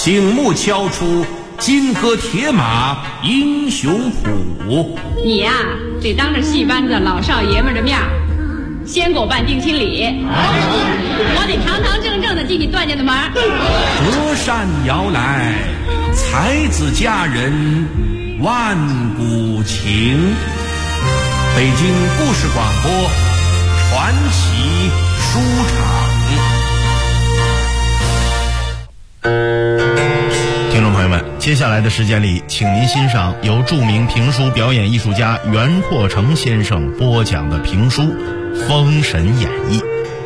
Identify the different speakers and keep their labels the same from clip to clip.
Speaker 1: 醒目敲出金戈铁马英雄谱。
Speaker 2: 你呀，得当着戏班子老少爷们的面先给我办定亲礼，我得堂堂正正的进你段家的门。
Speaker 1: 隔山摇来，才子佳人万古情。北京故事广播传奇书场。
Speaker 3: 听众朋友们，接下来的时间里，请您欣赏由著名评书表演艺术家袁阔成先生播讲的评书《封神演义》。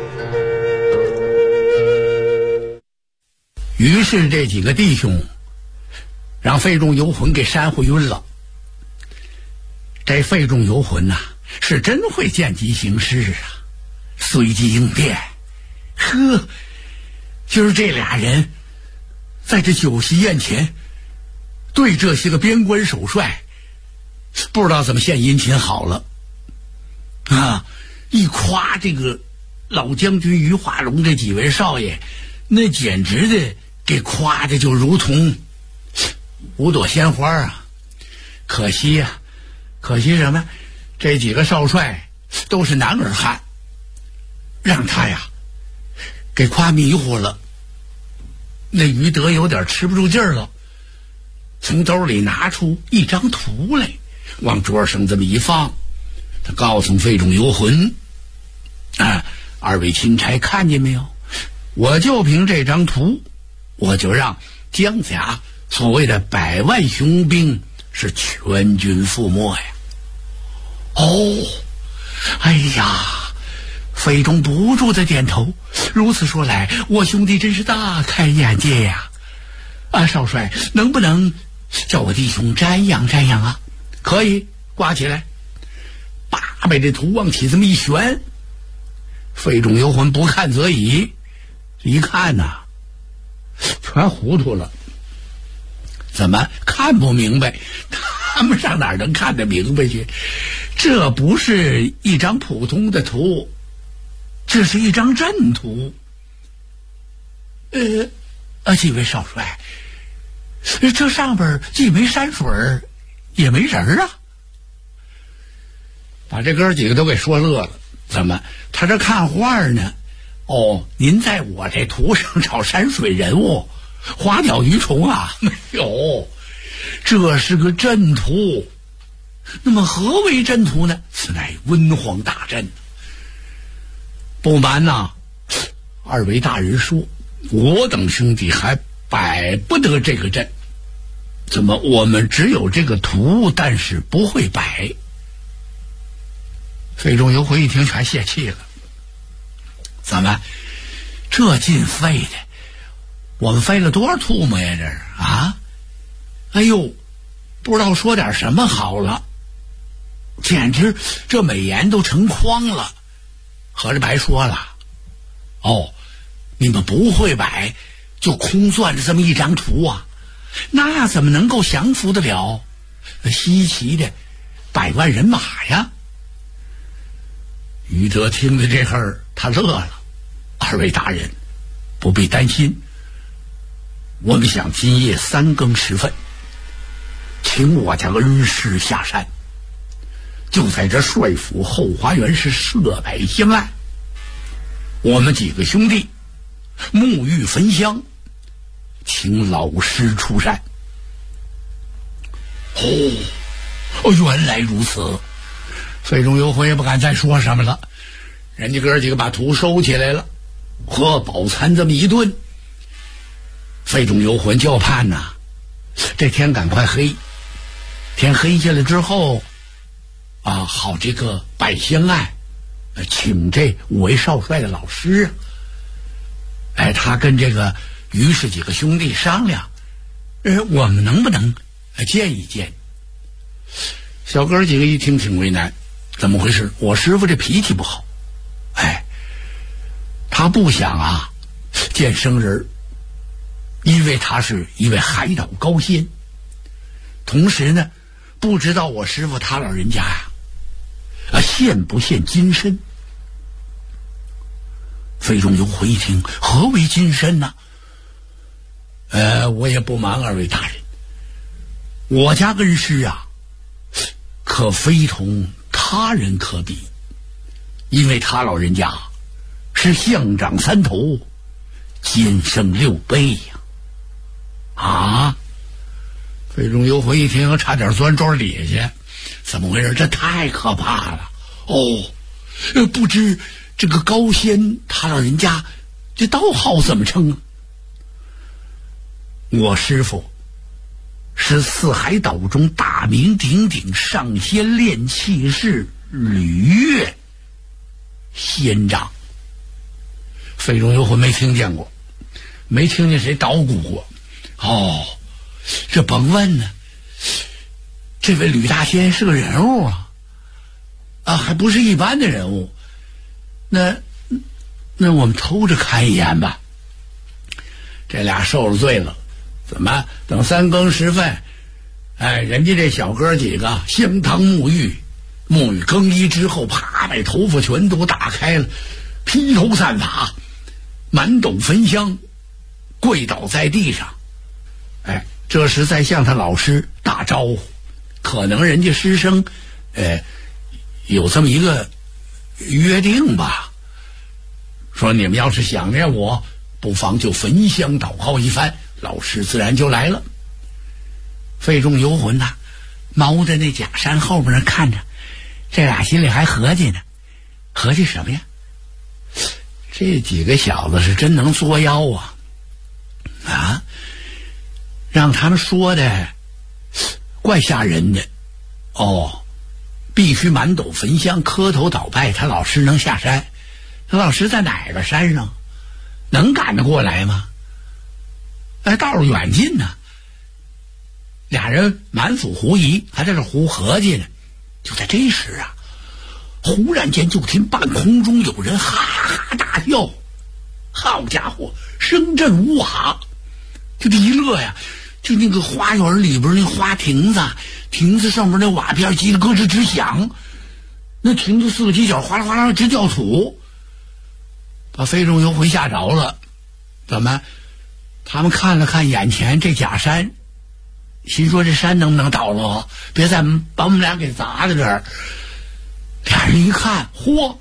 Speaker 4: 于是这几个弟兄让费仲游魂给煽乎晕了。这费仲游魂呐，是真会见机行事啊，随机应变。呵，就是这俩人在这酒席宴前对这些个边关守帅不知道怎么献殷勤好了啊！一夸这个老将军于化龙这几位少爷，那简直的给夸的就如同五朵鲜花啊！可惜呀，可惜什么？这几个少帅都是男儿汉，让他呀给夸迷糊了。那于德有点吃不住劲儿了，从兜里拿出一张图来，往桌上这么一放，他告诉费仲游魂啊，二位钦差看见没有？我就凭这张图，我就让姜子牙所谓的100万雄兵是全军覆没呀！哦，哎呀，费仲不住的点头。如此说来，我兄弟真是大开眼界呀！啊，少帅，能不能叫我弟兄瞻仰瞻仰啊？可以，挂起来。把这图往起这么一悬，费仲游魂不看则已，一看呐，全糊涂了。怎么看不明白？他们上哪儿能看得明白去？这不是一张普通的图，这是一张阵图。几位少帅，这上边既没山水也没人啊！把这哥几个都给说乐了。怎么他这看画呢？哦，您在我这图上找山水人物，花鸟鱼虫啊？没有，这是个阵图。那么何为阵图呢？此乃文皇大阵。不瞒呐，二位大人说，我等兄弟还摆不得这个阵。怎么我们只有这个图，但是不会摆？费仲游魂一听全泄气了。怎么这劲费的，我们费了多少唾沫呀？这是啊！哎呦，不知道说点什么好了，简直这美言都成筐了，合着白说了。哦，你们不会摆，就空攥着这么一张图啊，那怎么能够降服得了稀奇的100万人马呀？于德听了这会儿，他乐了。二位大人不必担心，我们想今夜3更时分，请我家恩师下山，就在这帅府后花园是设摆香案，我们几个兄弟沐浴焚香，请老师出山。哦，原来如此。费仲游魂也不敢再说什么了，人家哥几个把图收起来了，和饱餐这么一顿。费仲游魂叫盼呐，这天赶快黑，天黑下来之后啊，好这个摆香案，请这5位少帅的老师。哎，他跟这个于氏几个兄弟商量，我们能不能见一见？小哥几个一听挺为难，怎么回事？我师父这脾气不好，哎，他不想啊见生人，因为他是一位海岛高仙，同时呢不知道我师父他老人家呀现不现金身。费仲游魂一听，何为金身呢？ 我也不瞒二位大人，我家恩师啊，可非同他人可比，因为他老人家是象长三头，肩生六臂呀！啊！费仲游魂一听，差点钻庄底下去，怎么回事？这太可怕了！哦，不知这个高仙他老人家这道号怎么称啊？我师父是四海岛中大名鼎鼎上仙炼气士吕岳仙长。费仲游魂没听见过，没听见谁捣鼓过。哦，这甭问呢，这位吕大仙是个人物啊，还不是一般的人物。那我们偷着看一眼吧。这俩受了罪了，怎么等3更时分，人家这小哥几个香汤沐浴更衣之后，啪把头发全都打开了，披头散发，满斗焚香，跪倒在地上。这是在向他老师打招呼，可能人家师生有这么一个约定吧，说你们要是想念我，不妨就焚香祷告一番，老师自然就来了。费仲游魂呐，猫在那假山后边看着，这俩心里还合计呢，合计什么呀？这几个小子是真能作妖啊！让他们说的怪吓人的必须满斗焚香，磕头祷拜，他老师能下山。他老师在哪个山上？能赶得过来吗？道路远近呢。俩人满腹狐疑，还在这胡合计呢。就在这时啊，忽然间就听半空中有人哈哈大笑，好家伙，声震乌哈！就这一乐呀，就那个花园里边那花亭子上面那瓦片叽里咯吱直响，那亭子四个犄角哗啦哗啦直叫土，把费仲游魂吓着了。怎么？他们看了看眼前这假山，心说这山能不能倒了？别再把我们俩给砸在这儿。俩人一看，嚯！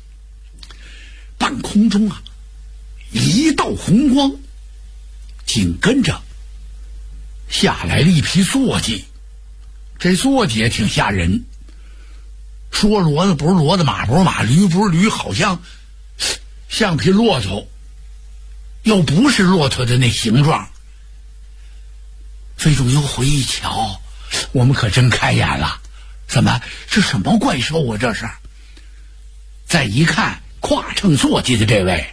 Speaker 4: 半空中啊，一道红光，紧跟着下来了一匹坐骑。这坐骑也挺吓人，说骡子不是骡子，马不是马，驴不是驴，好像匹骆驼，又不是骆驼的那形状。费仲游魂一瞧，我们可真开眼了，怎么这什么怪兽啊？这是。再一看，跨乘坐骑的这位，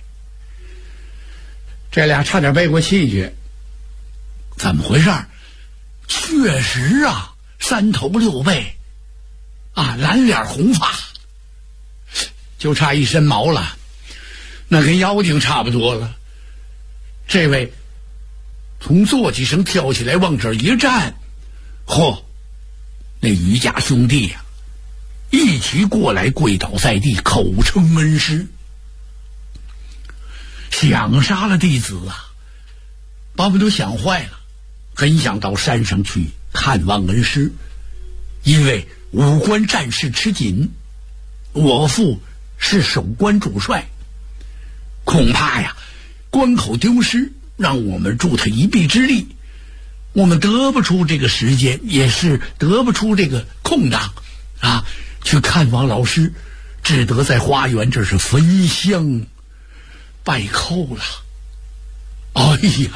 Speaker 4: 这俩差点背过气去。怎么回事？确实啊，3头6臂蓝脸红发，就差一身毛了，那跟妖精差不多了。这位从坐骑上跳起来，往这儿一站，那余家兄弟呀，一齐过来跪倒在地，口称恩师。想杀了弟子啊，把我们都想坏了，很想到山上去看望恩师，因为武关战事吃紧，我父是守关主帅，恐怕呀关口丢失，让我们助他一臂之力，我们得不出这个时间，也是得不出这个空档去看望老师，只得在花园这是焚香拜叩了。哎呀！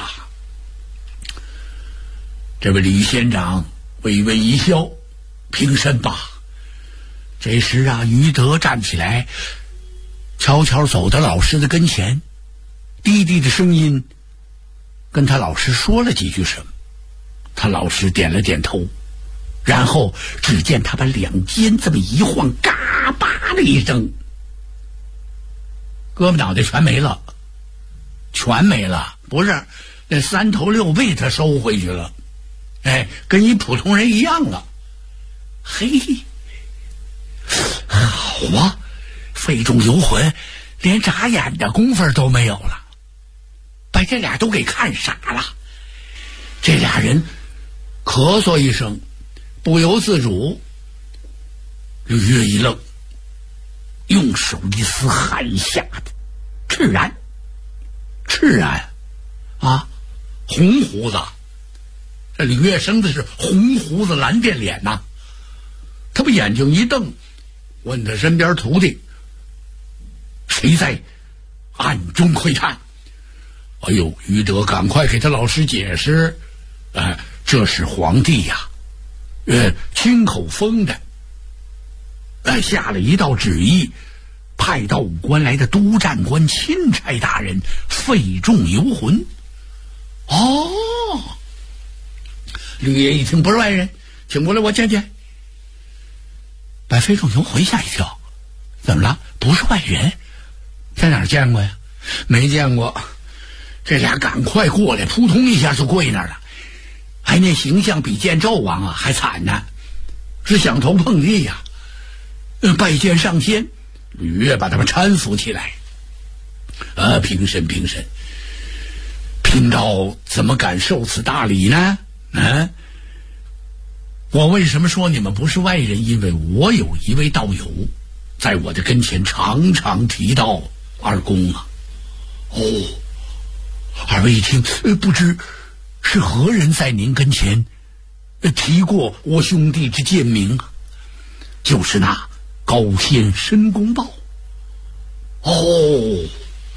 Speaker 4: 这位李仙长微微一笑，平身吧。这时啊，于德站起来，悄悄走到老师的跟前，低低的声音跟他老师说了几句什么。他老师点了点头，然后只见他把两肩这么一晃，嘎巴的一声，胳膊脑袋全没了，不是那3头6臂他收回去了，跟一普通人一样了。嘿，好啊，费仲游魂连眨眼的功夫都没有了，把这俩都给看傻了。 这俩人咳嗽一声，不由自主。吕月一愣，用手一撕汗下的赤然啊，红胡子。这吕月生的是红胡子蓝变脸呐，他把眼睛一瞪，问他身边徒弟：“谁在暗中窥探？”哎呦，于德赶快给他老师解释：“这是皇帝呀，亲口封的，下了一道旨意，派到武关来的督战官钦差大人费仲游魂。”哦，吕爷一听不是外人，请过来我见见。把费仲游魂吓一跳，怎么了？不是外人，在哪儿见过呀？没见过。这俩赶快过来，扑通一下就跪那儿了，还那形象比见纣王啊还惨呢，是响头碰地呀，拜见上仙。吕月把他们搀扶起来，平身，贫道怎么敢受此大礼呢？我为什么说你们不是外人？因为我有一位道友，在我的跟前常常提到二公啊。哦，二位一听，不知是何人在您跟前提过我兄弟之贱名啊？就是那高仙申公豹。哦，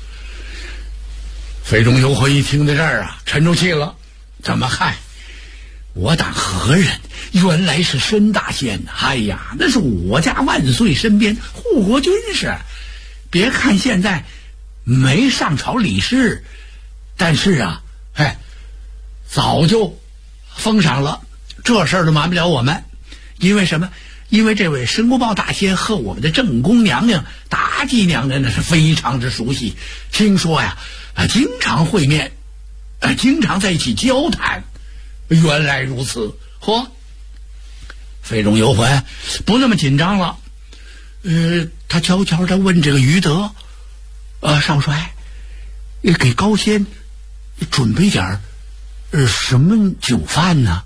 Speaker 4: 费仲游魂一听到这儿啊，沉住气了。怎么嗨？我当何人？原来是申大仙。哎呀，那是我家万岁身边护国军士。别看现在没上朝理事，但是啊，早就封赏了，这事儿都瞒不了我们。因为什么？因为这位申公豹大仙和我们的正宫娘娘妲己娘娘那是非常之熟悉，听说呀，经常会面，经常在一起交谈。原来如此，嚯！费仲游魂不那么紧张了，他悄悄地问这个于德：“少帅，给高仙准备点什么酒饭呢？”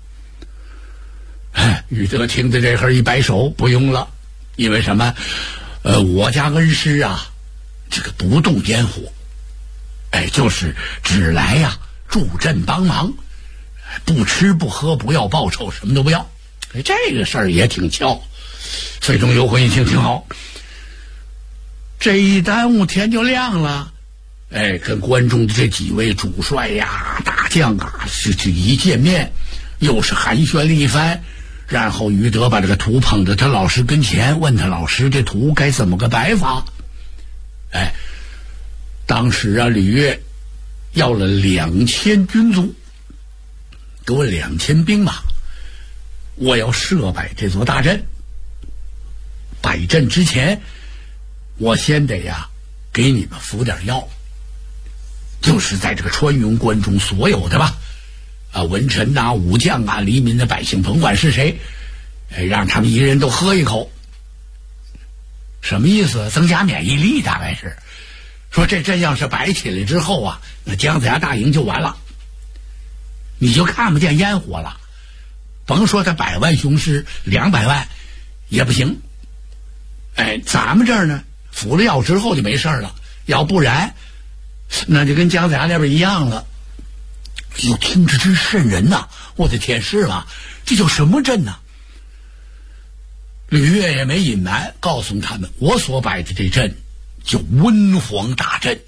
Speaker 4: 于德听着这会儿一摆手：“不用了，因为什么？我家恩师啊，这个不动烟火，就是只来呀助阵帮忙。不吃不喝不要报酬，什么都不要。这个事儿也挺巧。”费仲游魂一听挺好，这一耽误天就亮了。跟关中的这几位主帅呀大将啊这一见面又是寒暄了一番，然后于德把这个图捧到他老师跟前，问他老师这图该怎么个摆法。当时啊吕月要了2000军卒，给我2000兵马，我要设摆这座大阵。摆阵之前，我先得呀给你们服点药，就是在这个川云关中所有的吧，文臣呐、武将啊、黎民的百姓，甭管是谁，让他们一人都喝一口。什么意思？增加免疫力，大概是说这阵要是摆起来之后啊，那姜子牙大营就完了，你就看不见烟火了。甭说他100万雄师200万也不行。咱们这儿呢，服了药之后就没事了，要不然那就跟姜子牙那边一样了。哟，听着真瘆人呐！我的天，是吗？这叫什么阵呢？吕月也没隐瞒，告诉他们我所摆的这阵叫温黄大阵。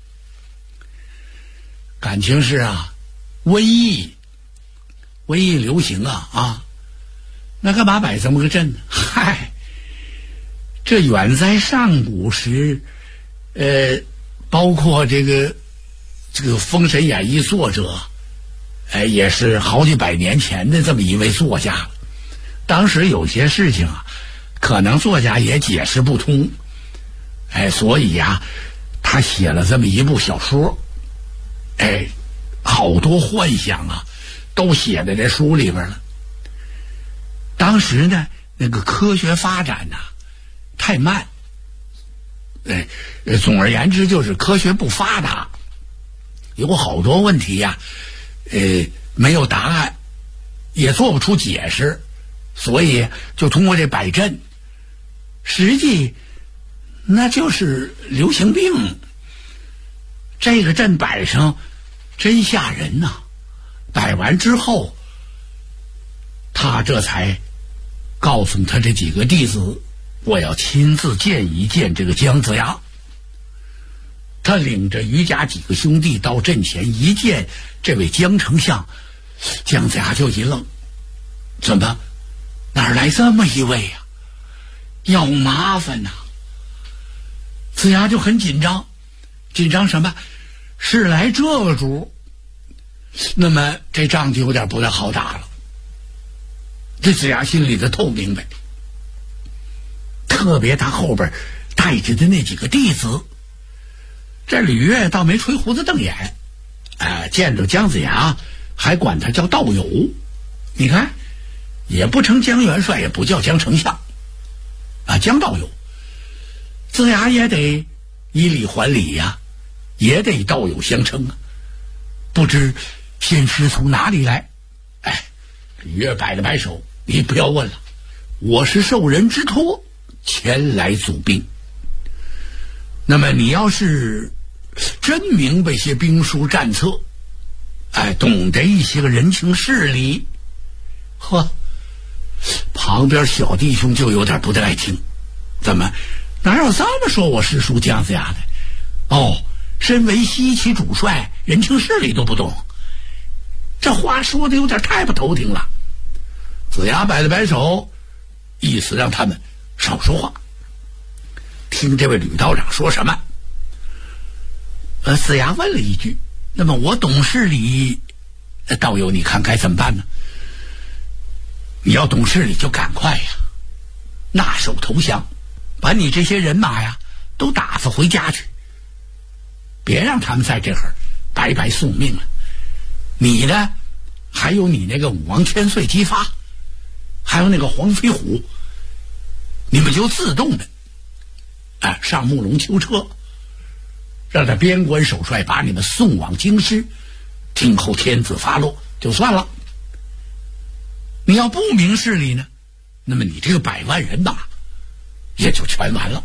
Speaker 4: 感情是啊，瘟疫流行啊，那干嘛摆这么个阵呢？嗨，这远在上古时，包括这个《封神演义》作者，也是好几百年前的这么一位作家了。当时有些事情啊，可能作家也解释不通，所以呀，他写了这么一部小说，好多幻想啊，都写在这书里边了。当时呢，那个科学发展呐，太慢，总而言之就是科学不发达，有好多问题呀， 没有答案，也做不出解释，所以就通过这摆阵，实际那就是流行病。这个阵摆上真吓人呐！摆完之后，他这才告诉他这几个弟子，我要亲自见一见这个姜子牙。他领着余家几个兄弟到阵前一见这位姜丞相，姜子牙就一愣，怎么哪儿来这么一位呀？要麻烦呐！子牙就很紧张，紧张什么？是来这个主，那么这仗就有点不太好打了。这子牙心里头透明白，特别他后边带着的那几个弟子，这吕越倒没吹胡子瞪眼，见着姜子牙还管他叫道友。你看，也不称姜元帅，也不叫姜丞相，姜道友。子牙也得以礼还礼呀，也得道友相称啊。不知仙师从哪里来？吕越摆了摆手，你不要问了，我是受人之托前来组兵。那么你要是真明白些兵书战策，懂得一些个人情世理，旁边小弟兄就有点不太爱听。怎么哪有这么说我师叔姜子牙的？身为西岐主帅，人情世理都不懂，这话说的有点太不头挺了。子牙摆了摆手，意思让他们少说话，听这位吕道长说什么。子牙问了一句，那么我懂事理，道友你看该怎么办呢？你要懂事理就赶快呀，纳手投降，把你这些人马呀都打发回家去，别让他们在这儿白白送命了。你呢，还有你那个武王千岁姬发，还有那个黄飞虎，你们就自动的上木龙囚车，让他边关守帅把你们送往京师，听候天子发落就算了。你要不明事理呢，那么你这个100万人马也就全完了。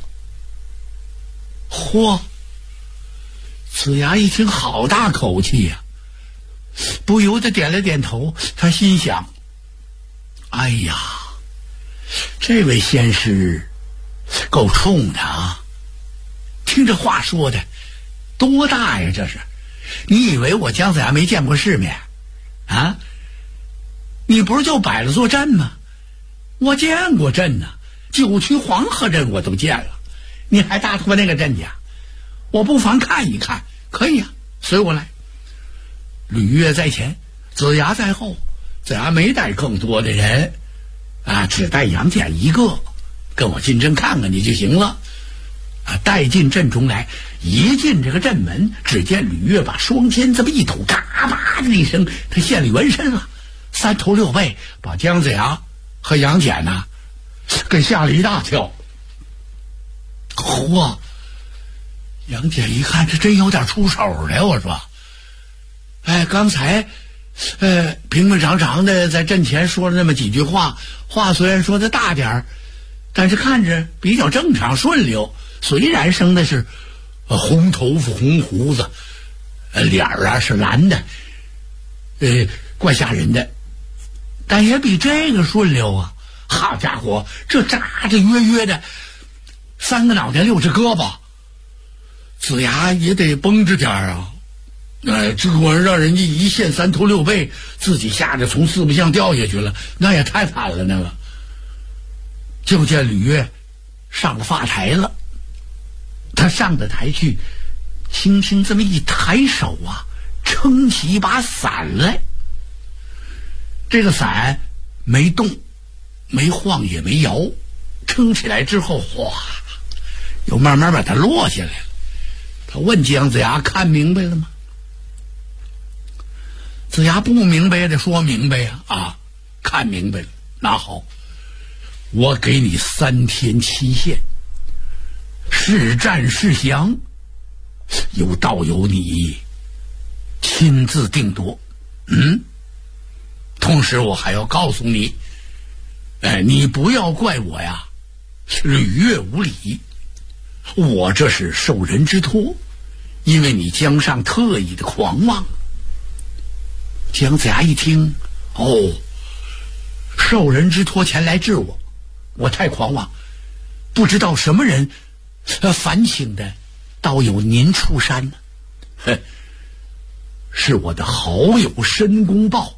Speaker 4: 子牙一听好大口气呀，不由得点了点头。他心想，哎呀，这位仙师够冲的啊！听这话说的多大呀，这是！你以为我姜子牙没见过世面啊？你不是就摆了座阵吗？我见过阵呢，九曲黄河阵我都见了，你还大拖那个阵家？我不妨看一看。可以啊，随我来。吕越在前，子牙在后。子牙没带更多的人只带杨戬一个，跟我进阵看看你就行了。带进阵中来，一进这个阵门，只见吕越把双肩这么一抖，嘎巴的一声，他现了原身了，3头6臂，把姜子牙和杨戬给吓了一大跳。杨戬一看，这真有点出手了。我说，刚才平平常常的在阵前说了那么几句话，话虽然说的大点儿，但是看着比较正常顺溜。虽然生的是红头发红胡子，脸是蓝的，怪吓人的，但也比这个顺溜啊。好家伙，这扎着约约的3个脑袋6只胳膊，子牙也得绷着点啊！这果然让人家一现3头6臂，自己吓得从4不像掉下去了，那也太惨了。那个就见吕越上了发台了，他上的台去，轻轻这么一抬手撑起一把伞来。这个伞没动，没晃也没摇，撑起来之后，又慢慢把它落下来了。他问姜子牙，看明白了吗？子牙不明白也得说明白呀！看明白了，那好，我给你3天期限，是战是降，由道友你亲自定夺。 同时我还要告诉你，你不要怪我呀，屡越无礼。我这是受人之托，因为你江上特意的狂妄。姜子牙一听，受人之托前来治我，我太狂妄，不知道什么人反省的倒有您出山呢。是我的好友申公豹。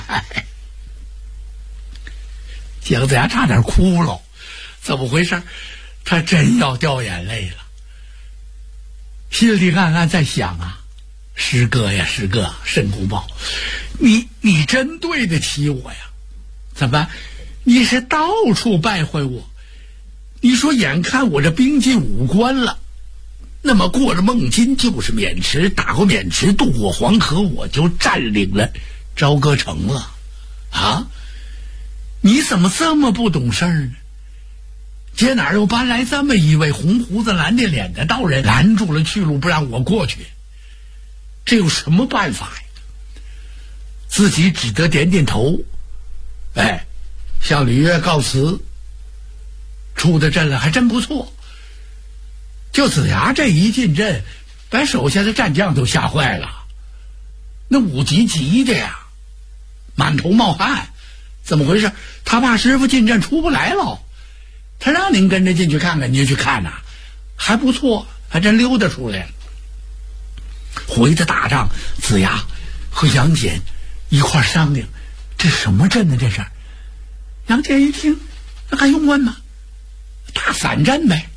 Speaker 4: 姜子牙差点哭了，怎么回事？他真要掉眼泪了，心里暗暗在想啊，师哥呀，师哥，申公豹，你真对得起我呀？怎么，你是到处败坏我？你说眼看我这兵进5关了，那么过了孟津就是渑池，打过渑池，渡过黄河，我就占领了朝歌城了啊！你怎么这么不懂事儿呢？这哪又搬来这么一位红胡子蓝的脸的道人，拦住了去路不让我过去，这有什么办法呀？自己只得点点头，向吕岳告辞。出的阵了还真不错，就子牙这一进阵，把手下的战将都吓坏了，那5级急的呀，满头冒汗。怎么回事？他怕师傅进阵出不来了，他让您跟着进去看看，您就去看呐，还不错，还真溜达出来了。回的大帐，子牙和杨戬一块商量，这什么阵呢？这是。杨戬一听，那还用问吗？大散阵呗。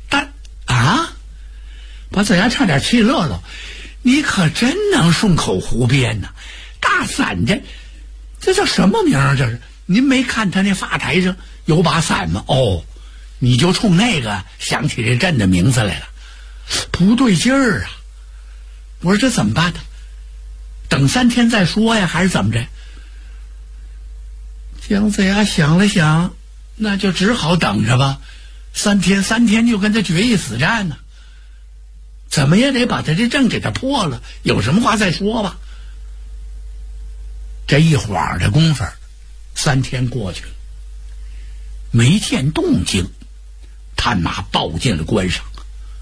Speaker 4: 把子牙差点气乐了。你可真能顺口胡编呐！大散阵，这叫什么名儿？这是？您没看他那发台上有把伞吗？你就冲那个想起这阵的名字来了。不对劲儿啊！我说这怎么办呢？等3天再说呀，还是怎么着？姜子牙想了想，那就只好等着吧。3天就跟他决一死战呢。怎么也得把他这阵给他破了，有什么话再说吧。这一晃的功夫，3天过去了，没见动静，探马报进了关上。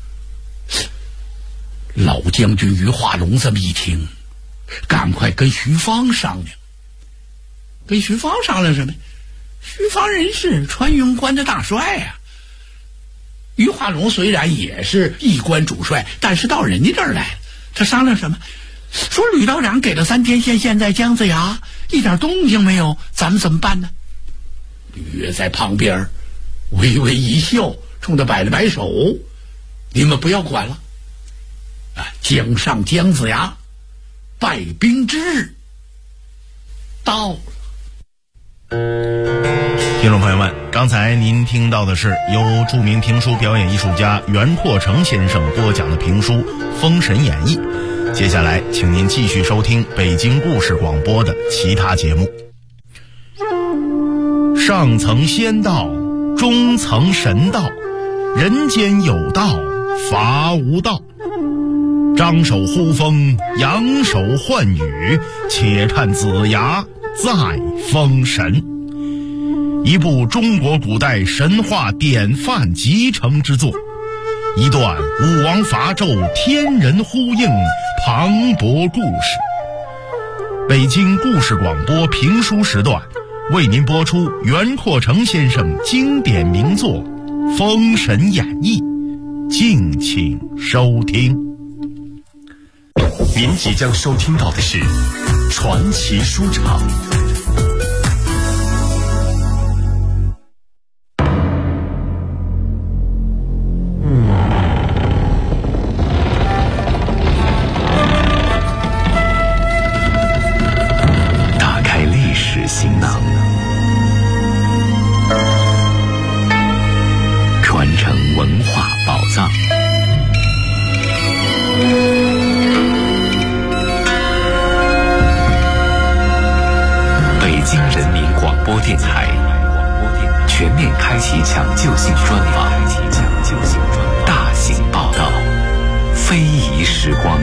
Speaker 4: 老将军于化龙这么一听，赶快跟徐芳商量。跟徐芳商量什么？徐芳人是穿云关的大帅呀。于化龙虽然也是一关主帅，但是到人家这儿来了，他商量什么？说吕道长给了3天限，现在姜子牙一点动静没有，咱们怎么办呢？吕岳在旁边微微一笑，冲他摆了摆手：“你们不要管了，江上姜子牙败兵之日到了。”
Speaker 3: 听众朋友们，刚才您听到的是由著名评书表演艺术家袁阔成先生播讲的评书《封神演义》。接下来请您继续收听北京故事广播的其他节目。上层仙道，中层神道，人间有道，伐无道。张手呼风，扬手唤雨，且看子牙再封神。一部中国古代神话典范集成之作，一段武王伐纣天人呼应磅礴故事。北京故事广播评书时段为您播出袁阔成先生经典名作《封神演义》，敬请收听。
Speaker 5: 您即将收听到的是传奇书场。打开历史行囊，传承文化宝藏。北京人民广播电台全面开启抢救性专访，大型报道，非遗时光。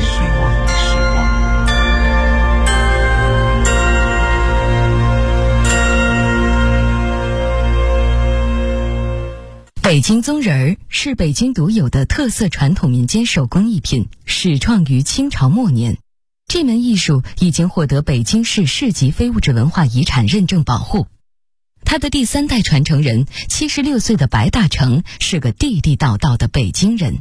Speaker 6: 北京宗人儿是北京独有的特色传统民间手工艺品，始创于清朝末年。这门艺术已经获得北京市市级非物质文化遗产认证保护。他的第3代传承人76岁的白大成是个地地道道的北京人。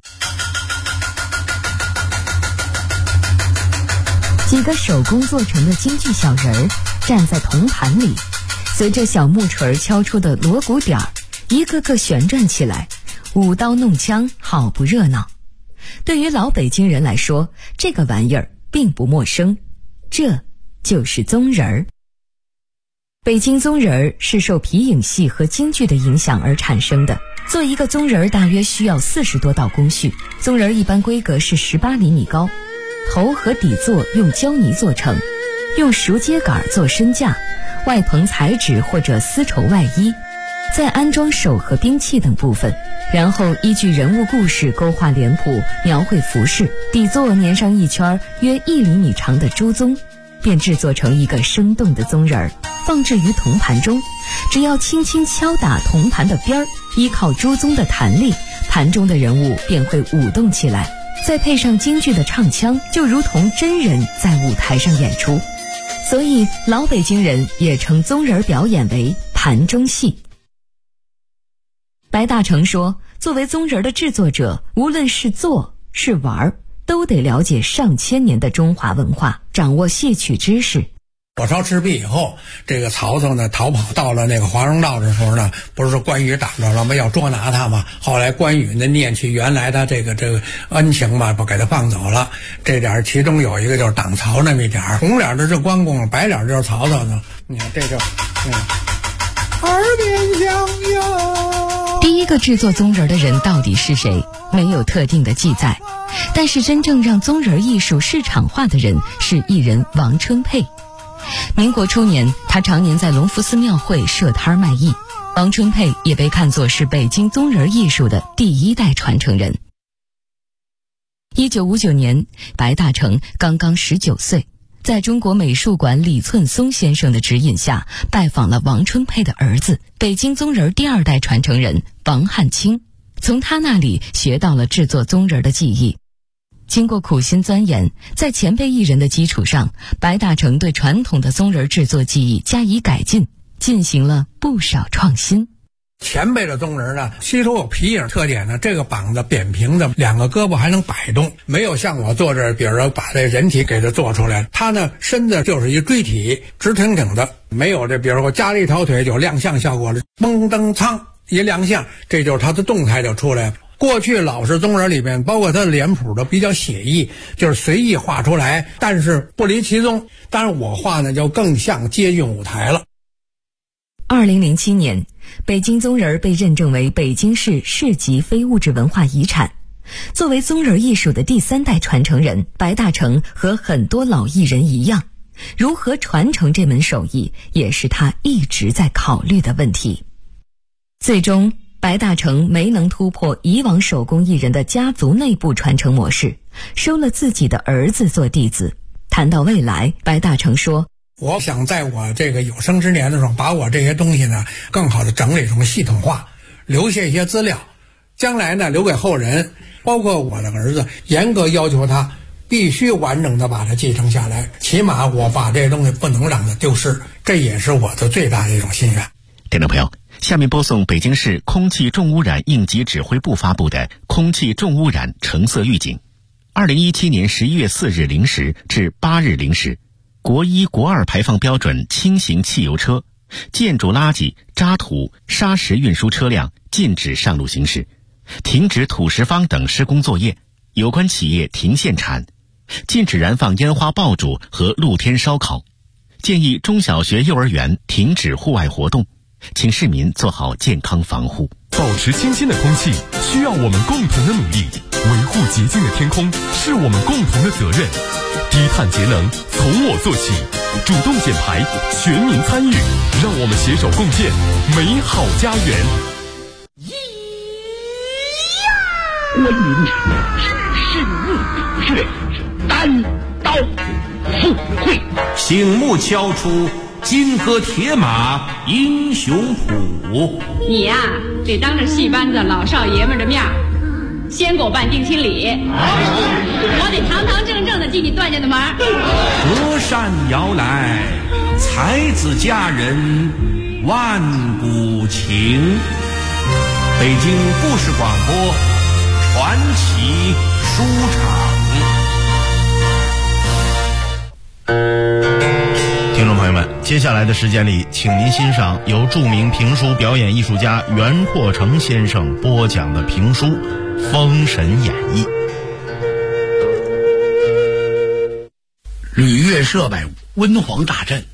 Speaker 6: 几个手工做成的京剧小人儿站在铜盘里，随着小木锤敲出的锣鼓点儿，一个个旋转起来，舞刀弄枪，好不热闹。对于老北京人来说，这个玩意儿并不陌生，这就是宗人儿。北京宗人儿是受皮影戏和京剧的影响而产生的。做一个宗人儿大约需要40多道工序，宗人儿一般规格是18厘米高，头和底座用胶泥做成，用熟秸秆做身架，外棚彩纸或者丝绸外衣，再安装手和兵器等部分，然后依据人物故事勾画脸谱，描绘服饰，底座粘上一圈约1厘米长的朱宗，便制作成一个生动的宗人儿，放置于铜盘中。只要轻轻敲打铜盘的边儿，依靠朱宗的弹力，盘中的人物便会舞动起来，再配上京剧的唱腔，就如同真人在舞台上演出。所以老北京人也称宗人表演为盘中戏。白大成说，作为宗人的制作者，无论是做是玩，都得了解上千年的中华文化，掌握戏曲知识。
Speaker 4: 火烧赤壁以后，这个曹操呢逃跑到了那个华容道的时候呢，不是关羽打着了吗？要捉拿他嘛。后来关羽呢念起原来的这个恩情嘛，不给他放走了。这点其中有一个就是挡曹那么一点，红脸的是关公，白脸就是曹操呢。你看这就耳边响哟。
Speaker 6: 第一个制作宗人的人到底是谁，没有特定的记载，但是真正让宗人艺术市场化的人是艺人王春佩。民国初年，他常年在隆福寺庙会设摊卖艺。王春佩也被看作是北京宗人艺术的第1代传承人。1959年，白大成刚刚19岁，在中国美术馆李寸松先生的指引下，拜访了王春佩的儿子，北京宗人第2代传承人王汉卿，从他那里学到了制作宗人的技艺。经过苦心钻研，在前辈艺人的基础上，白大成对传统的宗人制作技艺加以改进，进行了不少创新。
Speaker 4: 前辈的宗人呢，吸收有皮影特点呢，这个膀子扁平的，2个胳膊还能摆动，没有像我做这，比如说把这人体给它做出来，他呢身子就是一锥体，直挺挺的，没有这，比如说加了一条腿有亮相效果的，嘣噔苍一亮相，这就是他的动态就出来了。过去老式宗人里面，包括他的脸谱都比较写意，就是随意画出来，但是不离其宗。当然我画呢就更像接近舞台了。
Speaker 6: 2007年，北京宗人被认证为北京市市级非物质文化遗产。作为宗人艺术的第3代传承人，白大成和很多老艺人一样，如何传承这门手艺，也是他一直在考虑的问题。最终白大成没能突破以往手工艺人的家族内部传承模式，收了自己的儿子做弟子。谈到未来，白大成说，
Speaker 4: 我想在我这个有生之年的时候，把我这些东西呢更好的整理成系统化，留下一些资料，将来呢留给后人，包括我的儿子，严格要求他必须完整的把它继承下来，起码我把这些东西不能让它丢失，这也是我的最大的一种心愿。
Speaker 5: 听众朋友，下面播送北京市空气重污染应急指挥部发布的空气重污染橙色预警。2017年11月4日0时至8日0时，国1、国2排放标准轻型汽油车、建筑垃圾、渣土、砂石运输车辆禁止上路行驶，停止土石方等施工作业，有关企业停限产，禁止燃放烟花爆竹和露天烧烤，建议中小学、幼儿园停止户外活动，请市民做好健康防护。
Speaker 7: 保持清新的空气需要我们共同的努力，维护洁净的天空是我们共同的责任。低碳节能从我做起，主动减排，全民参与，让我们携手共建美好家园。
Speaker 8: 观音是木穴，单刀赴会，
Speaker 1: 醒目敲出金戈铁马英雄谱。
Speaker 2: 你呀，得当着戏班子老少爷们的面先给我办定亲礼，我得堂堂正正的进你段家的门。
Speaker 1: 隔山摇来，才子佳人万古情。北京故事广播传奇书场。
Speaker 3: 听众朋友们，接下来的时间里，请您欣赏由著名评书表演艺术家袁阔成先生播讲的评书《封神演义》。
Speaker 4: 吕岳设摆温皇大阵，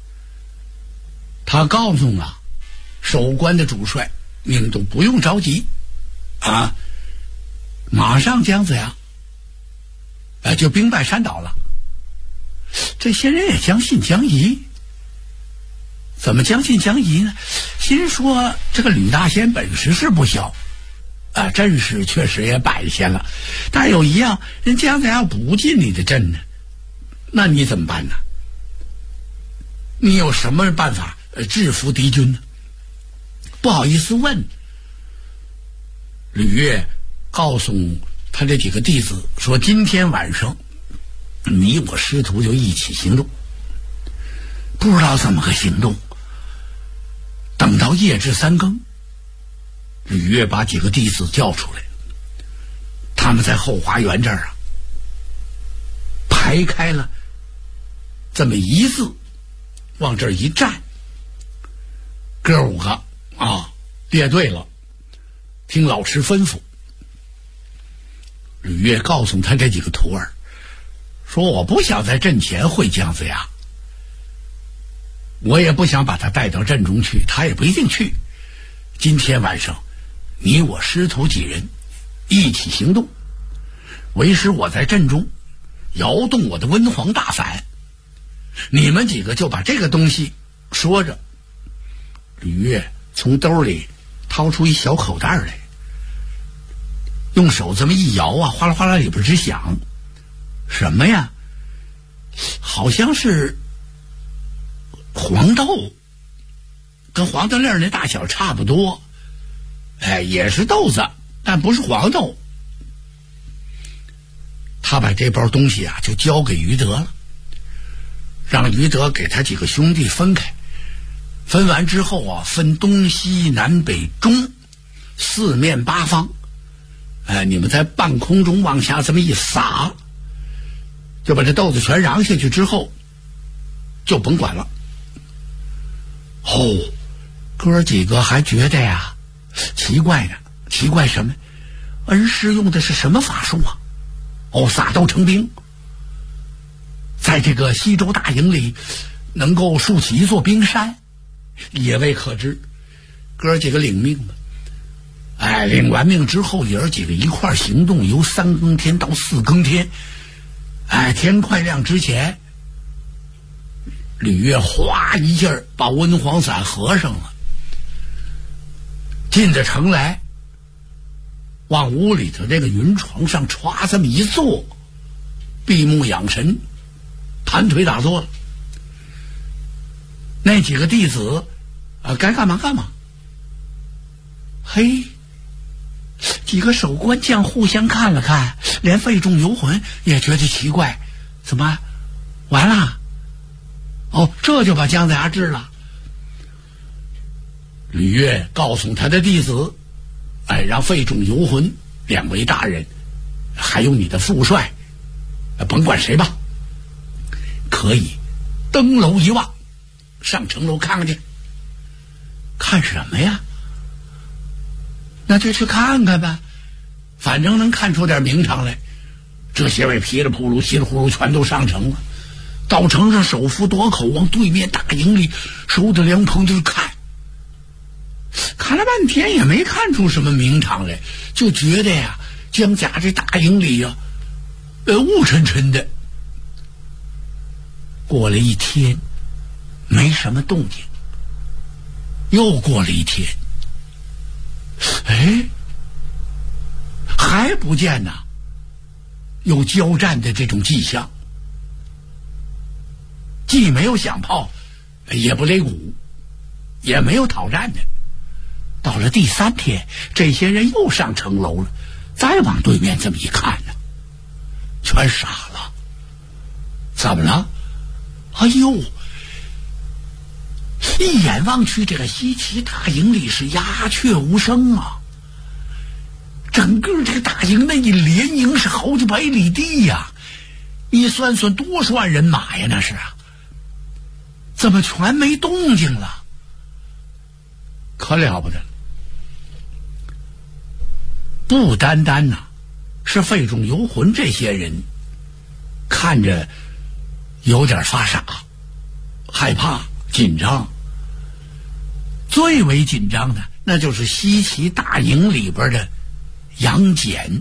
Speaker 4: 他告诉守关的主帅，你们都不用着急啊，马上姜子牙就兵败山倒了。这些人也将信将疑。怎么将信将疑呢？心说这个吕大仙本事是不小阵势确实也摆下了，但有一样，人姜子牙不进你的阵呢，那你怎么办呢？你有什么办法制服敌军呢？不好意思问。吕岳告诉他这几个弟子说，今天晚上你我师徒就一起行动，不知道怎么个行动。等到夜至3更，吕岳把几个弟子叫出来，他们在后花园这儿排开了这么一字，往这儿一站，哥5个列队了，听老师吩咐。吕岳告诉他这几个徒儿说，我不想在阵前会姜子牙，我也不想把他带到阵中去，他也不一定去。今天晚上你我师徒几人一起行动，为师我在阵中摇动我的温皇大伞，你们几个就把这个东西说着。吕岳从兜里掏出一小口袋来，用手这么一摇哗啦哗啦里边直响。什么呀？好像是黄豆，跟黄豆粒那大小差不多，也是豆子，但不是黄豆。他把这包东西就交给于德了，让于德给他几个兄弟分开。分完之后分东西南北中4面8方，你们在半空中往下这么一撒，就把这豆子全瓤下去之后就甭管了。哥几个还觉得奇怪呢。奇怪什么？恩师用的是什么法术撒豆成兵，在这个西周大营里能够竖起一座冰山，也未可知。哥几个领命了，领完命之后，爷儿几个一块儿行动，由3更天到4更天，天快亮之前，吕岳哗一下把温皇伞合上了，进着城来，往屋里头这个云床上歘这么一坐，闭目养神，盘腿打坐了。那几个弟子该干嘛干嘛。几个守关将互相看了看，连费仲游魂也觉得奇怪，怎么完了？这就把姜子牙治了。吕岳告诉他的弟子，让费仲游魂2位大人，还有你的副帅，甭管谁吧，可以登楼一望，上城楼看看去。看什么呀？那就去看看吧，反正能看出点名堂来。这些位噼里扑噜稀里呼噜全都上城了，到城上手扶垛口，往对面大营里收着凉棚就看了半天也没看出什么名堂来，就觉得姜家这大营里雾沉沉的。过了一天没什么动静，又过了一天，还不见有交战的这种迹象，既没有响炮， 也不擂鼓，也没有讨战的。到了第3天，这些人又上城楼了，再往对面这么一看呢，全傻了。怎么了？哎呦，一眼望去，这个西岐大营里是鸦雀无声啊！整个这个大营那一连营是好几百里地呀，你算算多少万人马呀？那是啊，怎么全没动静了？可了不得了！不单单呐，是费仲游魂这些人看着有点发傻、害怕、紧张。最为紧张的，那就是西岐大营里边的杨戬。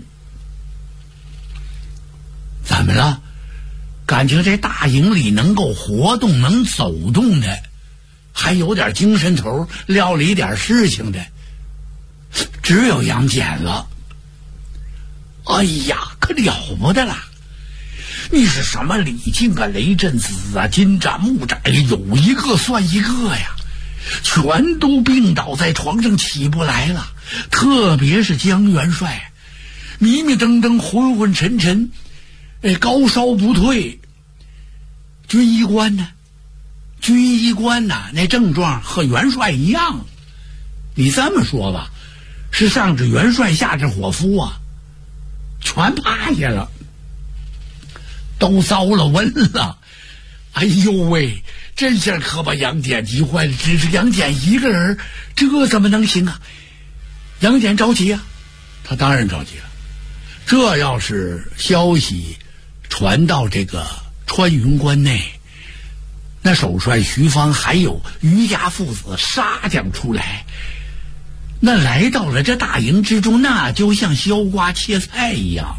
Speaker 4: 怎么了？感情这大营里能够活动、能走动的，还有点精神头、料理点事情的，只有杨戬了。哎呀，可了不得了！你是什么李靖啊、雷震子啊、金吒、木吒，有一个算一个呀，全都病倒在床上起不来了。特别是江元帅，迷迷瞪瞪、昏昏沉沉，高烧不退。军医官呢？军医官呐，那症状和元帅一样。你这么说吧，是上至元帅，下至伙夫啊，全趴下了，都遭了瘟了。哎呦喂，这下可把杨戬急坏了。只是杨戬一个人，这怎么能行啊？杨戬着急啊，他当然着急了。这要是消息传到这个穿云关内，那首帅徐芳还有于家父子杀将出来，那来到了这大营之中，那就像削瓜切菜一样，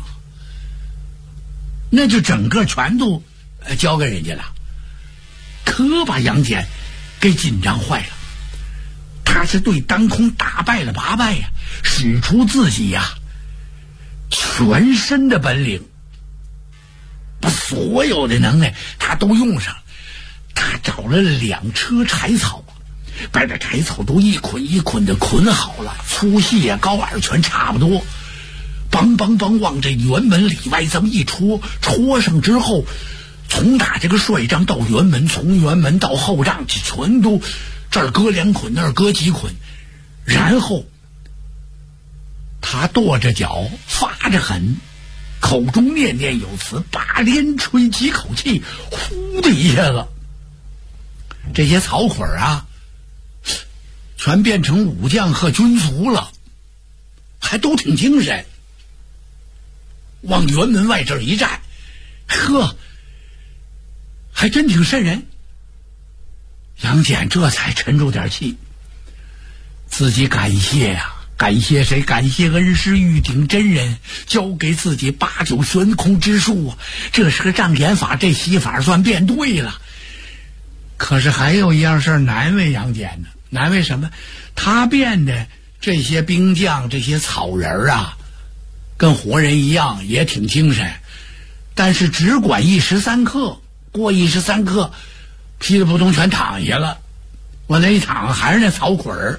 Speaker 4: 那就整个全都交给人家了。可把杨戬给紧张坏了，他是对当空打败了8败呀，使出自己呀全身的本领，把所有的能耐他都用上。他找了2车柴草，把这柴草都一捆一捆的捆好了，粗细啊、高矮全差不多。梆梆梆往这辕门里外这么一戳，戳上之后，从打这个帅帐到辕门，从辕门到后帐，全都这儿搁2捆，那儿搁几捆，然后他跺着脚，发着狠，口中念念有词，把连吹几口气，呼的一下子，这些草捆啊，全变成武将和军卒了，还都挺精神。往辕门外这儿一站，呵，还真挺瘆人。杨戬这才沉住点气，自己感谢呀，感谢谁？感谢恩师玉鼎真人教给自己8九悬空之术啊！这是个障眼法，这习法算变对了。可是还有一样事难为杨戬呢，难为什么？他变的这些兵将、这些草人啊，跟活人一样，也挺精神，但是只管一时3刻，过一时3刻，噼里扑通全躺下了。往那一躺，还是那草捆儿。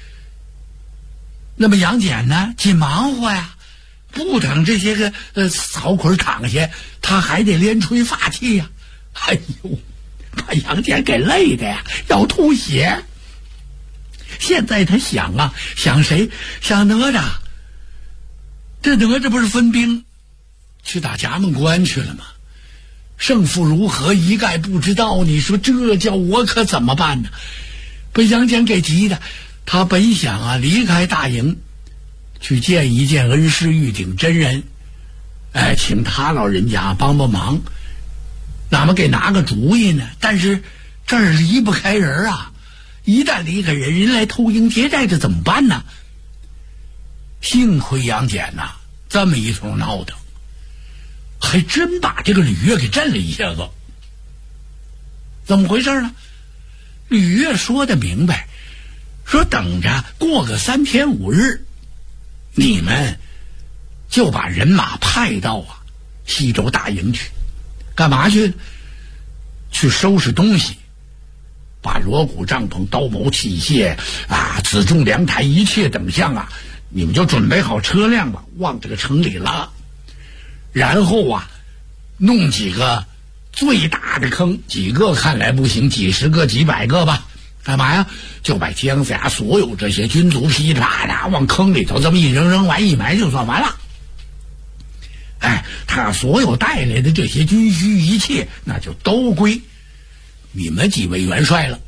Speaker 4: 那么杨戬呢，紧忙活呀，不等这些个草捆躺下，他还得连吹发气呀。哎呦，把杨戬给累的呀，要吐血。现在他想啊，想谁？想哪吒。这哪吒不是分兵去打夹门关去了吗？胜负如何一概不知道，你说这叫我可怎么办呢？被杨戬给急的，他本想啊离开大营，去见一见恩师玉鼎真人，请他老人家帮帮忙，哪么给拿个主意呢？但是这儿离不开人啊，一旦离开人，人来偷营劫寨，这怎么办呢？幸亏杨戬呐，这么一通闹腾，还真把这个吕钺给震了一下子。怎么回事呢？吕钺说得明白，说等着过个3天5日，你们就把人马派到西周大营去。干嘛去？去收拾东西， 把锣鼓、帐篷、刀谋器械辎重粮台一切等项你们就准备好车辆吧，往这个城里拉。然后弄几个最大的坑，几个看来不行，几十个、几百个吧。干嘛呀？就把姜子牙所有这些军卒噼里啪啦往坑里头这么一扔完一埋就算完了。他所有带来的这些军需一切，那就都归你们几位元帅了。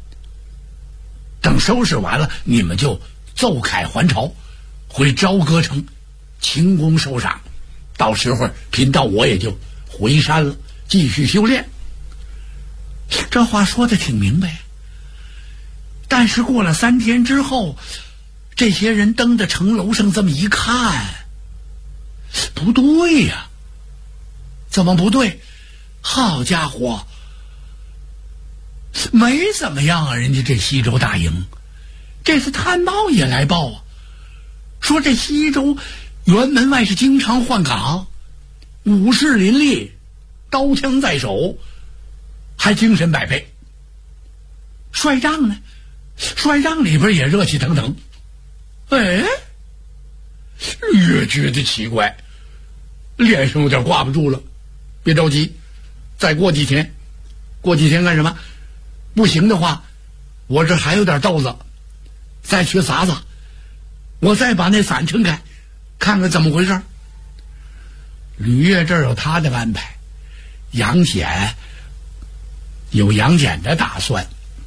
Speaker 4: 等收拾完了，你们就奏凯还朝，回朝歌城清功受赏。到时候贫道我也就回山了，继续修炼。这话说的挺明白。但是过了3天之后，这些人登到城楼上这么一看，不对呀，怎么不对？好家伙，没怎么样人家这西周大营。这次探报也来报说这西周辕门外是经常换岗，武士林立，刀枪在手，还精神百倍。帅帐呢？帅帐里边也热气腾腾。越觉得奇怪，脸上有点挂不住了。别着急，再过几天。过几天干什么？不行的话，我这还有点豆子，再去撒撒，我再把那伞撑开，看看怎么回事。吕岳这儿有他的安排，杨戬有杨戬的打算。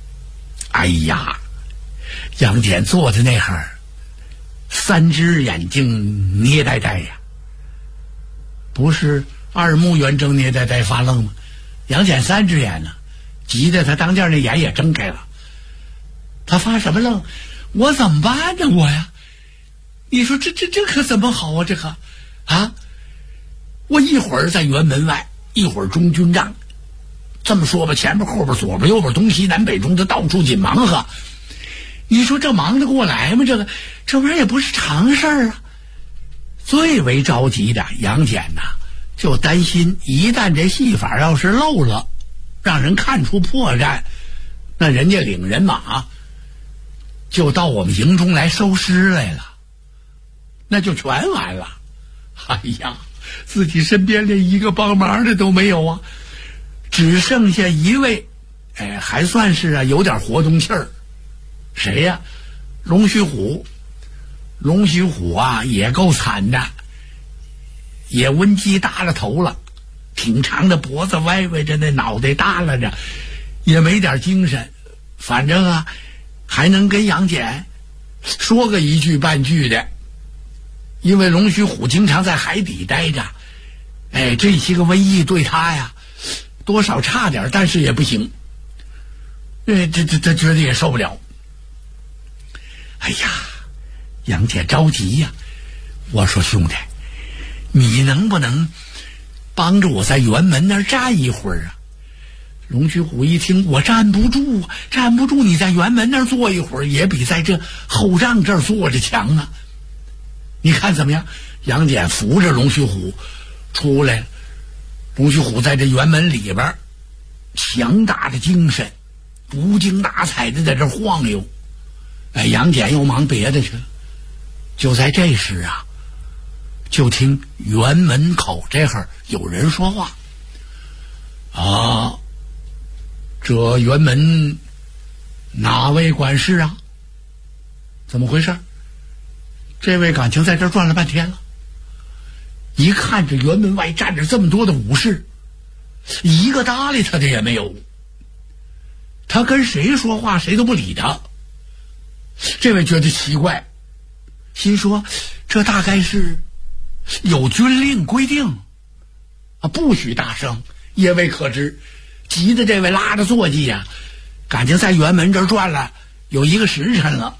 Speaker 4: 杨戬坐在那儿，3只眼睛捏呆呆呀，不是2目圆睁捏呆呆发愣吗？杨戬3只眼呢，急得他当间那眼也睁开了。他发什么愣？我怎么办呢？我呀，你说这可怎么好啊？这可我一会儿在辕门外，一会儿中军帐，这么说吧，前边后边左边右边东西南北中的到处紧忙活。你说这忙得过来吗？这玩意儿也不是常事儿啊。最为着急的杨戬就担心一旦这戏法要是漏了，让人看出破绽，那人家领人马就到我们营中来收尸来了，那就全完了。自己身边连一个帮忙的都没有啊，只剩下一位，还算是有点活动气儿。谁呀？龙须虎。龙须虎也够惨的，也温鸡耷了头了，挺长的脖子歪歪着，那脑袋耷拉着，也没点精神。反正还能跟杨戬说个一句半句的，因为龙须虎经常在海底待着。这些个瘟疫对他多少差点，但是也不行。这觉得也受不了。杨戬着急呀。我说兄弟，你能不能帮着我在辕门那儿站一会儿啊？龙须虎一听，我站不住，你在辕门那儿坐一会儿也比在这后帐这儿坐着强啊。你看怎么样？杨戬扶着龙须虎出来了。龙须虎在这辕门里边，强大的精神，无精打采的在这晃悠。杨戬又忙别的去了。就在这时就听辕门口这会儿有人说话。这辕门哪位管事啊？怎么回事？这位感情在这转了半天了，一看这辕门外站着这么多的武士，一个搭理他的也没有。他跟谁说话谁都不理他。这位觉得奇怪，心说这大概是有军令规定不许大声，也未可知。急得这位拉着坐骑感情在辕门这儿转了有1个时辰了。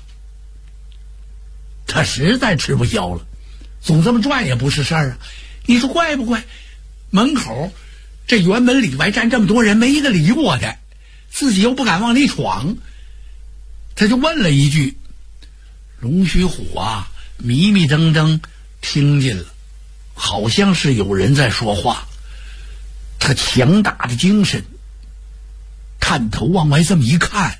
Speaker 4: 他实在吃不消了，总这么转也不是事儿你说怪不怪？门口这辕门里外站这么多人，没一个理我的，自己又不敢往里闯。他就问了一句。龙须虎迷迷瞪瞪听见了，好像是有人在说话。他强大的精神，他探头往外这么一看，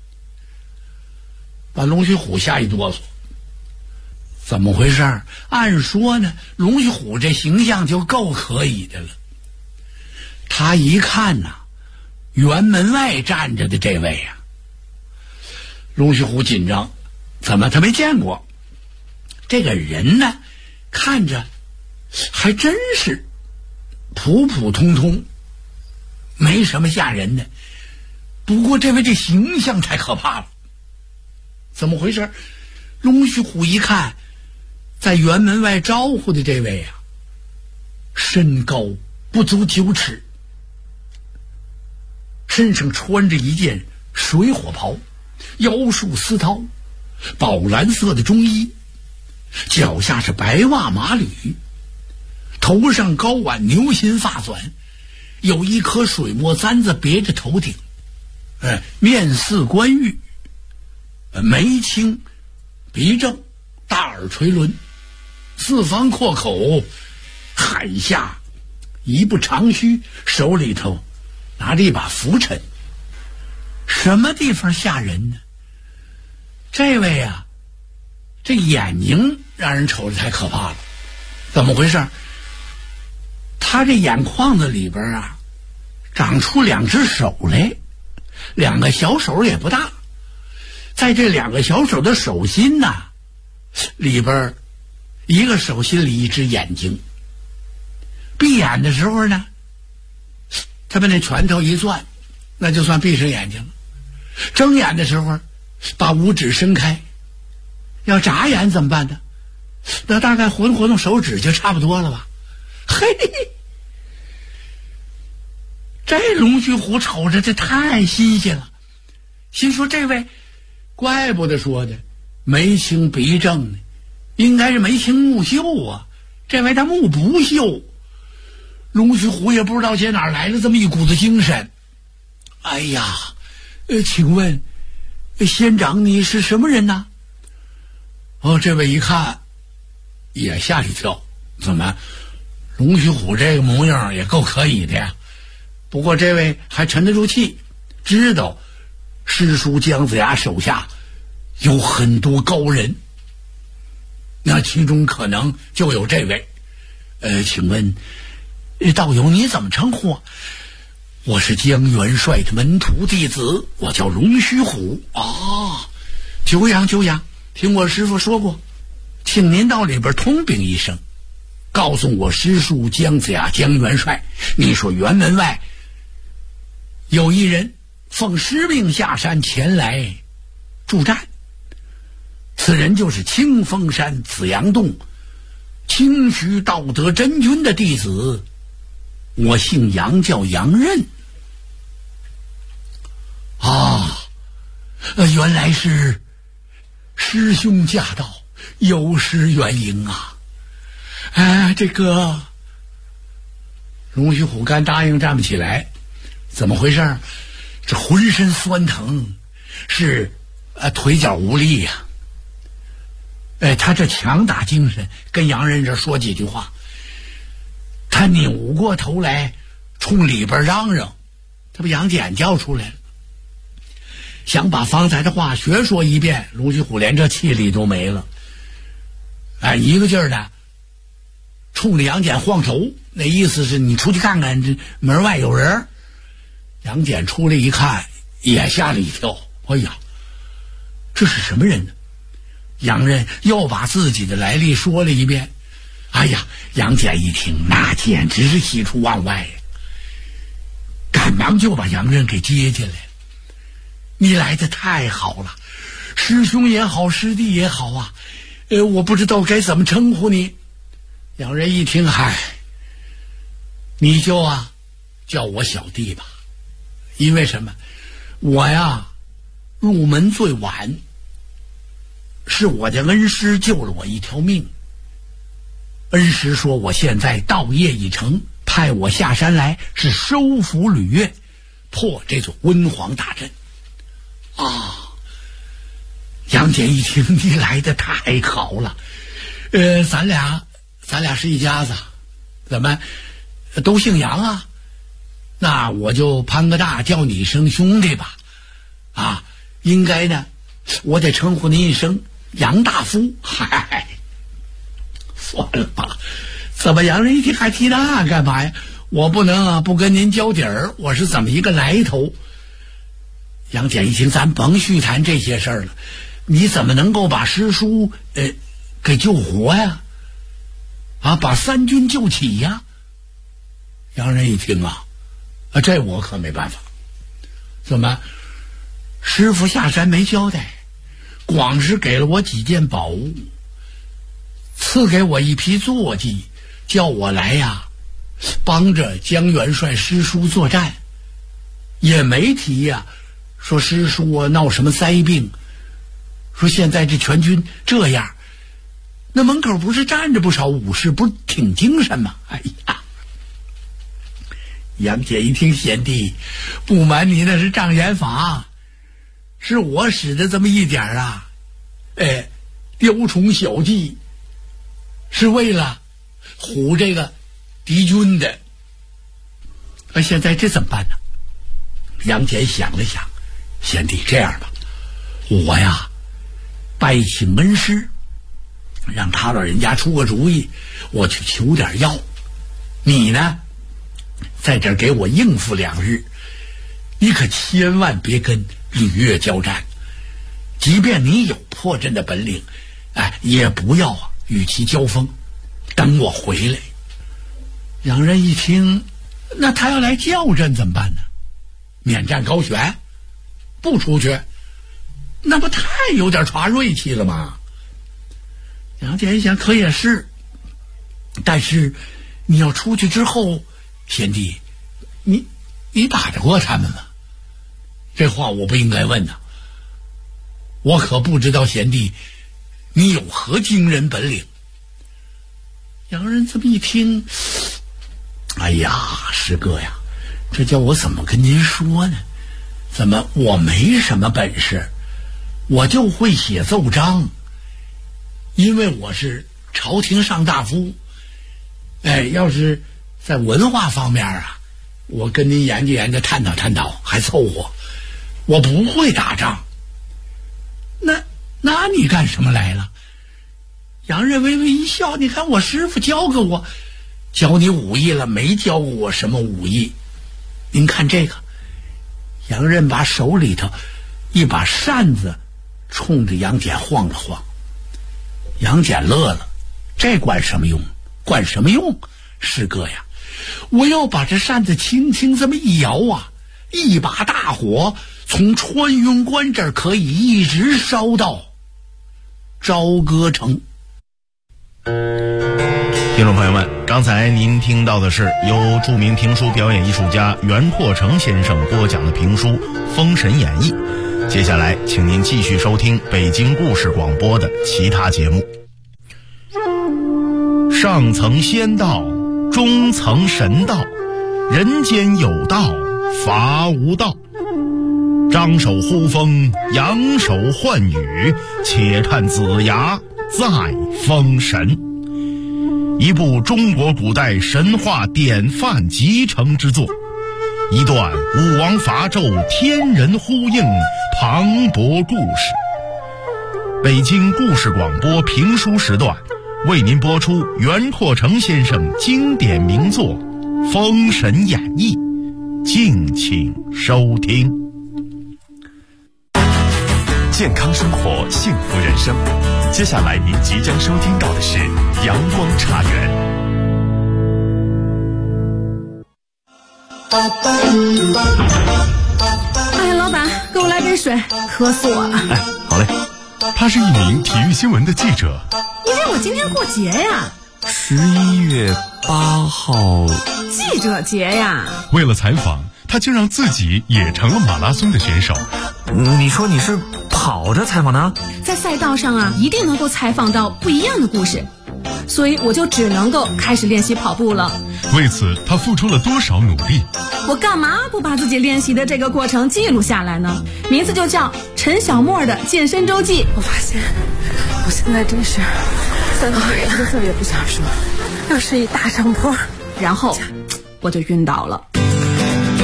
Speaker 4: 把龙须虎吓一哆嗦。怎么回事？按说呢，龙须虎这形象就够可以的了。他一看呐，辕门外站着的这位呀，龙须虎紧张，怎么他没见过？这个人呢，看着还真是普普通通，没什么吓人的。不过这位这形象太可怕了。怎么回事？龙须虎一看，在辕门外招呼的这位啊，身高不足9尺，身上穿着一件水火袍，腰束丝绦，宝蓝色的中衣，脚下是白袜马履，头上高挽牛心发纂，有一颗水墨簪子别着头顶，面似冠玉，眉清鼻正，大耳垂轮，四方阔口，海下一部长须，手里头拿着一把拂尘。什么地方吓人呢？这位啊，这眼睛让人瞅着太可怕了。怎么回事？他这眼眶子里边啊，长出2只手来，2个小手也不大，在这2个小手的手心呐，里边一个手心里一只眼睛。闭眼的时候呢，他把那拳头一攥，那就算闭上眼睛了。睁眼的时候把5指伸开，要眨眼怎么办呢？那大概活动活动手指就差不多了吧。嘿，这龙须虎瞅着这太新鲜了，心说这位怪不得说的眉清鼻正呢，应该是眉清目秀啊，这位他目不秀。龙须虎也不知道从哪来了这么一股子精神。哎呀，请问仙长你是什么人呢？这位一看也吓一跳，怎么龙须虎这个模样也够可以的呀。不过这位还沉得住气，知道师叔姜子牙手下有很多高人，那其中可能就有这位。请问道友你怎么称呼？我是姜元帅的门徒弟子，我叫龙须虎啊。久仰久仰，听我师父说过，请您到里边通禀一声，告诉我师叔姜子牙姜元帅，你说辕门外有一人奉师命下山前来助战，此人就是清风山紫阳洞清虚道德真君的弟子，我姓杨，叫杨任。原来是师兄驾到，有失远迎啊。这个龙须虎干答应站不起来，怎么回事？这浑身酸疼，是腿脚无力呀。他这强打精神跟杨任这说几句话，他扭过头来冲里边嚷嚷，他把杨戬叫出来了，想把方才的话学说一遍。龙须虎连这气力都没了，一个劲儿的冲着杨戬晃手，那意思是你出去看看，这门外有人。杨戬出来一看，也吓了一跳，哎呀，这是什么人呢？杨任又把自己的来历说了一遍。哎呀，杨戬一听，那简直是喜出望外呀，赶忙就把杨任给接进来了。你来的太好了，师兄也好，师弟也好啊，我不知道该怎么称呼你。杨任一听，嗨，你就叫我小弟吧。因为什么？我呀入门最晚，是我的恩师救了我一条命。恩师说我现在道业已成，派我下山来是收服吕越，破这座温黄大阵。杨戬一听，你来的太好了，咱俩是一家子，怎么都姓杨啊？ 那我就攀个大，叫你一声兄弟吧。啊，应该呢，我得称呼您一声杨大夫。嗨，算了吧，怎么洋人一听还提那干嘛呀？我不能啊，不跟您交底儿，我是怎么一个来头？杨戬一听，咱甭续谈这些事儿了，你怎么能够把师叔给救活呀？啊，把三军救起呀？洋人一听啊，这我可没办法。怎么，师傅下山没交代，光是给了我几件宝物，赐给我一批坐骑，叫我来呀，帮着江元帅师叔作战，也没提呀，说师叔啊闹什么灾病，说现在这全军这样，那门口不是站着不少武士，不是挺精神吗？哎呀！杨戬一听，贤弟，不瞒你，那是障眼法，是我使的这么一点啊，雕虫小技，是为了唬这个敌军的。现在这怎么办呢？杨戬想了想，贤弟，这样吧，我呀拜请恩师，让他老人家出个主意，我去求点药，你呢在这儿给我应付2日，你可千万别跟吕月交战，即便你有破阵的本领，也不要与其交锋，等我回来。两人一听，那他要来叫阵怎么办呢？免战高悬，不出去，那不太有点耍锐气了吗？杨戬一想，可也是，但是你要出去之后，贤弟，你打得过他们吗？这话我不应该问呐，我可不知道贤弟你有何惊人本领。杨人这么一听，哎呀，师哥呀，这叫我怎么跟您说呢？怎么我没什么本事，我就会写奏章，因为我是朝廷上大夫。要是在文化方面啊，我跟您研究研究，探讨探讨还凑合。我不会打仗，那你干什么来了？杨任微微一笑，你看我师傅教给我，教你武艺了，没教过我什么武艺。您看这个，杨任把手里头一把扇子冲着杨戬晃了晃。杨戬乐了，这管什么用？管什么用？师哥呀，我要把这扇子轻轻这么一摇啊，一把大火从穿云关这儿可以一直烧到朝歌城。
Speaker 3: 听众朋友们，刚才您听到的是由著名评书表演艺术家袁阔成先生播讲的评书《封神演义》。接下来请您继续收听北京故事广播的其他节目。上层仙道，中层神道，人间有道，伐无道。张手呼风，扬手唤雨，且看子牙再封神。一部中国古代神话典范集成之作，一段武王伐纣天人呼应磅礴故事。北京故事广播评书时段为您播出袁阔成先生经典名作《封神演义》，敬请收听。
Speaker 7: 健康生活，幸福人生。接下来您即将收听到的是阳光茶园。
Speaker 9: 哎，老板，给我来杯水，渴死我了。
Speaker 7: 好嘞。他是一名体育新闻的记者。
Speaker 9: 你让我今天过节呀
Speaker 7: ？11月8号，
Speaker 9: 记者节呀。
Speaker 7: 为了采访，他竟让自己也成了马拉松的选手。
Speaker 10: 你说你是跑着采访的？
Speaker 9: 在赛道上啊，一定能够采访到不一样的故事，所以我就只能够开始练习跑步了。
Speaker 7: 为此，他付出了多少努力？
Speaker 9: 我干嘛不把自己练习的这个过程记录下来呢？名字就叫陈小沫的健身周记。我发现我现在真是3腿一个字也不想说，又是一大上坡，然后我就晕倒了。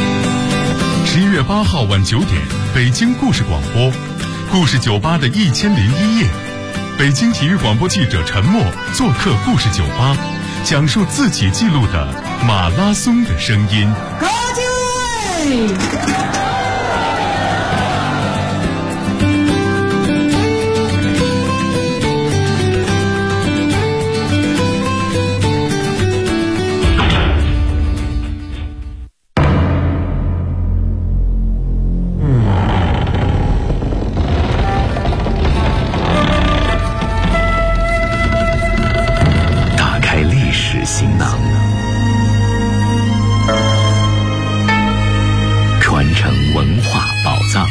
Speaker 7: 11月8号晚9点，北京故事广播，故事酒吧的1001夜，北京体育广播记者陈默做客故事酒吧，讲述自己记录的马拉松的声音。
Speaker 8: 高进位。
Speaker 5: 行囊，传承文化宝藏。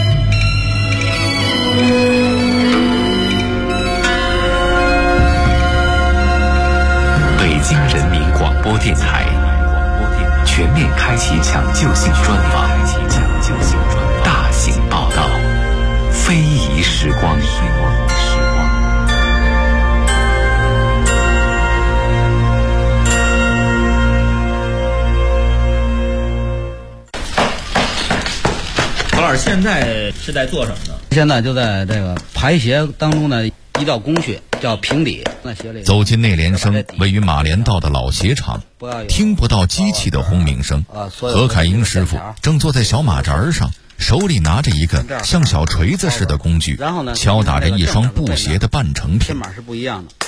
Speaker 5: 北京人民广播电台全面开启抢救性专访，大型报道，非遗时光。
Speaker 11: 何老师现在是在做什么呢？
Speaker 12: 现在就在这个排协当中的一道工序叫平底。
Speaker 3: 走进内联升位于马连道的老鞋厂，听不到机器的轰鸣声。何凯英师傅正坐在小马扎上，手里拿着一个像小锤子似的工具，敲打着一双布鞋的半成品。
Speaker 12: 这码是不一样的，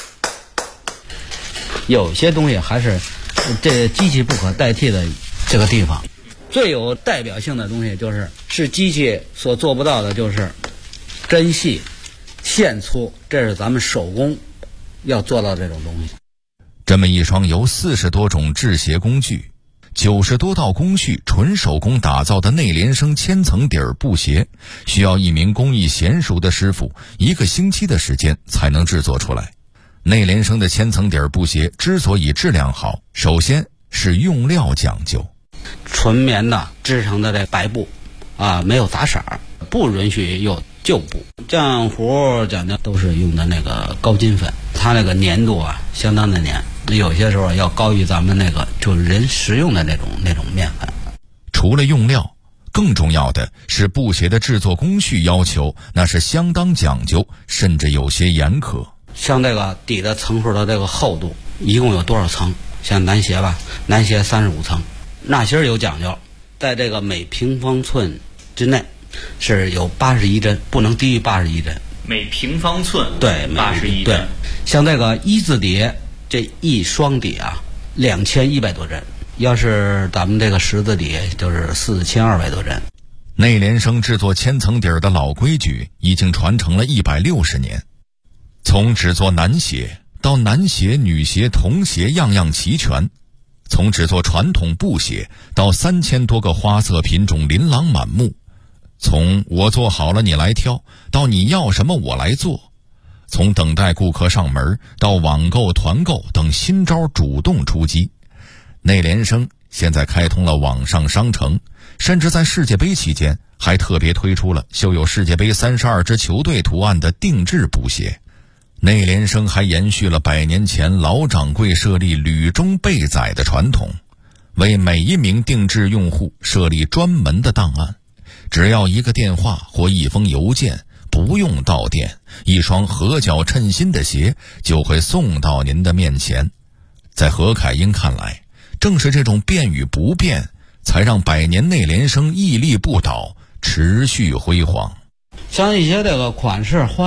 Speaker 12: 有些东西还是这机器不可代替的这个地方。最有代表性的东西是机器所做不到的，就是针细、线粗，这是咱们手工要做到这种东西。
Speaker 3: 这么一双由40多种制鞋工具、90多道工序纯手工打造的内联升千层底儿布鞋，需要一名工艺娴熟的师傅1个星期的时间才能制作出来。内联升的千层底儿布鞋之所以质量好，首先是用料讲究。
Speaker 12: 纯棉的织成的这白布没有杂色，不允许有旧布。浆糊讲究都是用的那个高筋粉，它那个粘度相当的粘，有些时候要高于咱们那个就是人食用的那种面粉。
Speaker 3: 除了用料，更重要的是布鞋的制作工序要求，那是相当讲究，甚至有些严苛。
Speaker 12: 像这个底的层数的这个厚度一共有多少层？像男鞋吧，男鞋35层。纳鞋有讲究，在这个每平方寸之内是有81针，不能低于81针。
Speaker 11: 每平方寸
Speaker 12: 对
Speaker 11: 81针。
Speaker 12: 对，像这个一字底，这一双底2100多针，要是咱们这个十字底就是4200多针。
Speaker 3: 内联升制作千层底儿的老规矩已经传承了160年，从只做男鞋到男鞋、女鞋、童鞋样样齐全。从只做传统布鞋到3000多个花色品种琳琅满目，从我做好了你来挑到你要什么我来做，从等待顾客上门到网购团购等新招主动出击。内联升现在开通了网上商城，甚至在世界杯期间还特别推出了绣有世界杯32支球队图案的定制布鞋。内联升还延续了100年前老掌柜设立履中备载的传统，为每一名定制用户设立专门的档案，只要一个电话或一封邮件，不用到店，一双合脚称心的鞋就会送到您的面前。在何凯英看来，正是这种变与不变，才让100年内联升屹立不倒，持续辉煌。
Speaker 12: 像一些这个款式花